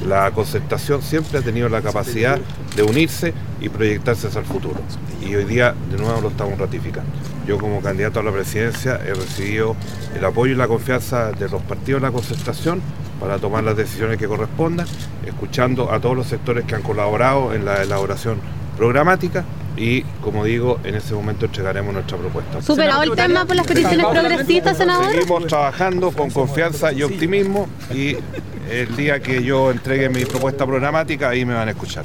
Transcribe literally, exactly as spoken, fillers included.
La Concertación siempre ha tenido la capacidad de unirse y proyectarse hacia el futuro. Y hoy día de nuevo lo estamos ratificando. Yo como candidato a la presidencia he recibido el apoyo y la confianza de los partidos de la Concertación para tomar las decisiones que correspondan, escuchando a todos los sectores que han colaborado en la elaboración programática y, como digo, en ese momento entregaremos nuestra propuesta. ¿Superado el tema por las peticiones progresistas, senador? Seguimos trabajando con confianza y optimismo y el día que yo entregue mi propuesta programática, ahí me van a escuchar.